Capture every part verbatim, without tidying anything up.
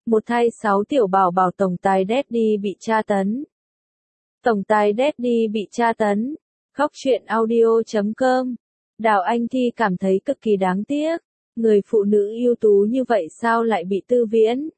Một thay sáu tiểu bảo bảo tổng tài Daddy bị tra tấn. Tổng tài Daddy bị tra tấn. Khóc chuyện audio chấm com. Đào Anh Thi cảm thấy cực kỳ đáng tiếc. Người phụ nữ ưu tú như vậy sao lại bị Tư Viễn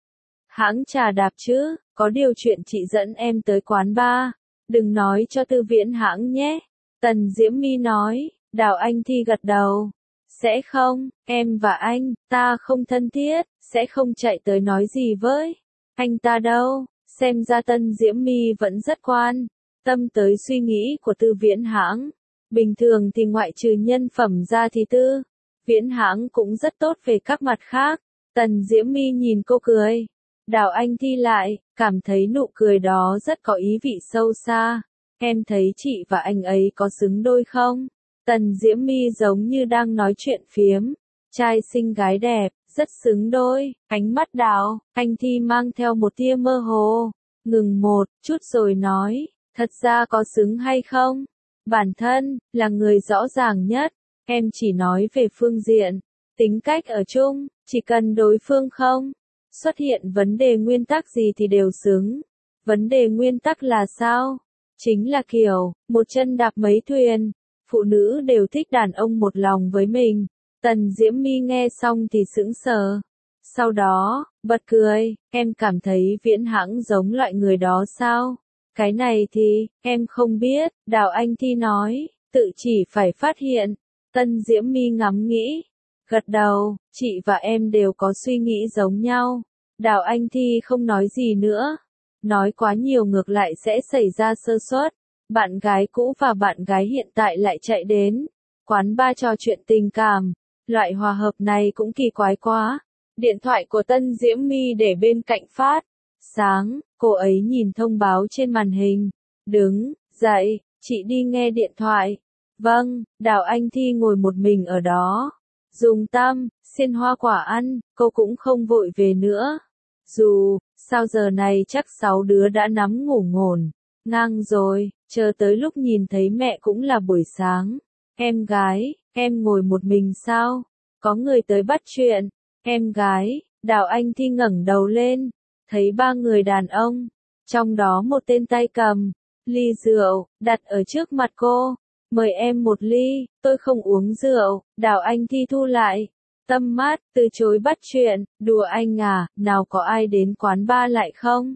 hãng trà đạp chứ? Có điều chuyện chị dẫn em tới quán bar. Đừng nói cho Tư Viễn hãng nhé. Tần Diễm My nói. Đào Anh Thi gật đầu. Sẽ không, em và anh, ta không thân thiết, sẽ không chạy tới nói gì với anh ta đâu. Xem ra Tân Diễm My vẫn rất quan tâm tới suy nghĩ của Tư Viễn hãng. Bình thường thì ngoại trừ nhân phẩm ra thì Tư Viễn hãng cũng rất tốt về các mặt khác. Tần Diễm My nhìn cô cười. Đào Anh Thi lại, cảm thấy nụ cười đó rất có ý vị sâu xa. Em thấy chị và anh ấy có xứng đôi không? Tần Diễm My giống như đang nói chuyện phiếm. Trai xinh gái đẹp, rất xứng đôi. Ánh mắt Đào Anh Thi mang theo một tia mơ hồ. Ngừng một chút rồi nói, thật ra có xứng hay không? Bản thân, là người rõ ràng nhất. Em chỉ nói về phương diện tính cách ở chung, chỉ cần đối phương không xuất hiện vấn đề nguyên tắc gì thì đều xứng. Vấn đề nguyên tắc là sao? Chính là kiểu, một chân đạp mấy thuyền. Phụ nữ đều thích đàn ông một lòng với mình. Tần Diễm My nghe xong thì sững sờ. Sau đó, bật cười, em cảm thấy Viễn hãng giống loại người đó sao? Cái này thì, em không biết, Đào Anh Thi nói, tự chỉ phải phát hiện. Tân Diễm My ngắm nghĩ, gật đầu, chị và em đều có suy nghĩ giống nhau. Đào Anh Thi không nói gì nữa. Nói quá nhiều ngược lại sẽ xảy ra sơ suất. Bạn gái cũ và bạn gái hiện tại lại chạy đến quán bar trò chuyện tình cảm. Loại hòa hợp này cũng kỳ quái quá. Điện thoại của Tân Diễm My để bên cạnh phát sáng, cô ấy nhìn thông báo trên màn hình. Đứng dậy, chị đi nghe điện thoại. Vâng, Đào Anh Thi ngồi một mình ở đó. Dùng tăm, xiên hoa quả ăn, cô cũng không vội về nữa. Dù, sao giờ này chắc sáu đứa đã nắm ngủ ngổn ngang rồi, chờ tới lúc nhìn thấy mẹ cũng là buổi sáng. Em gái, em ngồi một mình sao? Có người tới bắt chuyện. Em gái, Đào Anh Thi ngẩng đầu lên, thấy ba người đàn ông, trong đó một tên tay cầm ly rượu, đặt ở trước mặt cô. Mời em một ly, tôi không uống rượu. Đào Anh Thi thu lại tâm mắt, từ chối bắt chuyện. Đùa anh à, nào có ai đến quán bar lại không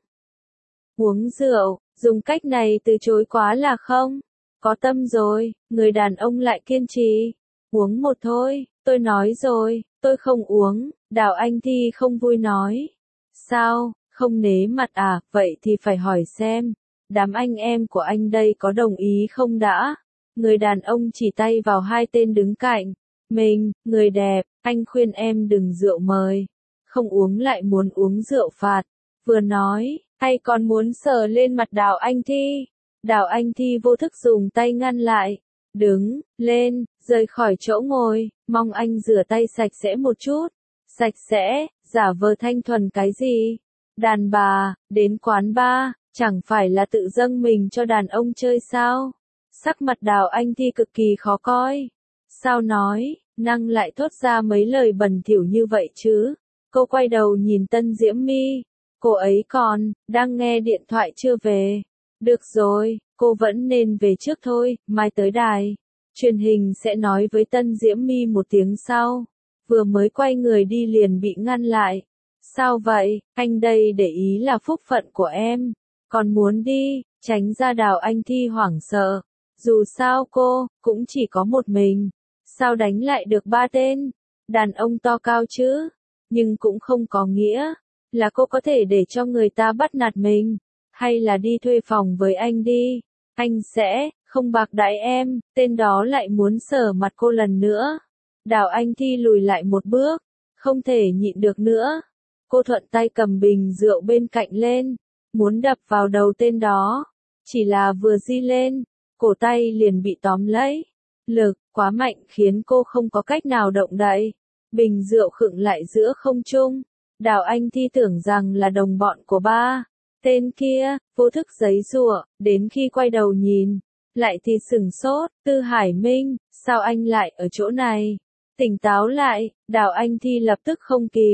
uống rượu, dùng cách này từ chối quá là không có tâm rồi. Người đàn ông lại kiên trì, uống một thôi, tôi nói rồi, tôi không uống. Đào Anh Thi không vui nói, sao, không nể mặt à? Vậy thì phải hỏi xem, đám anh em của anh đây có đồng ý không đã? Người đàn ông chỉ tay vào hai tên đứng cạnh mình. Người đẹp, anh khuyên em đừng rượu mời, không uống lại muốn uống rượu phạt. Vừa nói, hay còn muốn sờ lên mặt Đào Anh Thi. Đào Anh Thi vô thức dùng tay ngăn lại. Đứng lên, rời khỏi chỗ ngồi, mong anh rửa tay sạch sẽ một chút. Sạch sẽ, giả vờ thanh thuần cái gì? Đàn bà, đến quán bar, chẳng phải là tự dâng mình cho đàn ông chơi sao? Sắc mặt Đào Anh Thi cực kỳ khó coi. Sao nói, năng lại thốt ra mấy lời bẩn thỉu như vậy chứ? Cô quay đầu nhìn Tân Diễm My. Cô ấy còn đang nghe điện thoại chưa về. Được rồi, cô vẫn nên về trước thôi, mai tới đài truyền hình sẽ nói với Tân Diễm My một tiếng sau. Vừa mới quay người đi liền bị ngăn lại. Sao vậy, anh đây để ý là phúc phận của em. Còn muốn đi, tránh ra. Đào Anh Thi hoảng sợ. Dù sao cô cũng chỉ có một mình. Sao đánh lại được ba tên đàn ông to cao chứ? Nhưng cũng không có nghĩa là cô có thể để cho người ta bắt nạt mình. Hay là đi thuê phòng với anh đi. Anh sẽ không bạc đãi em. Tên đó lại muốn sờ mặt cô lần nữa. Đào Anh Thi lùi lại một bước. Không thể nhịn được nữa. Cô thuận tay cầm bình rượu bên cạnh lên. Muốn đập vào đầu tên đó. Chỉ là vừa di lên, cổ tay liền bị tóm lấy. Lực quá mạnh khiến cô không có cách nào động đậy. Bình rượu khựng lại giữa không trung. Đào Anh Thi tưởng rằng là đồng bọn của ba tên kia, vô thức giãy giụa, đến khi quay đầu nhìn lại thì sửng sốt. Tư Hải Minh, sao anh lại ở chỗ này? Tỉnh táo lại, Đào Anh Thi lập tức không kìm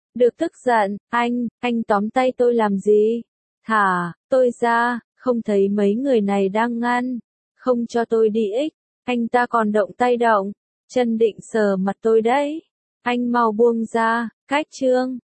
được tức giận, anh, anh tóm tay tôi làm gì? Thả, tôi ra, không thấy mấy người này đang ngăn, không cho tôi đi ích, anh ta còn động tay động, chân định sờ mặt tôi đấy. Anh mau buông ra, cách trương.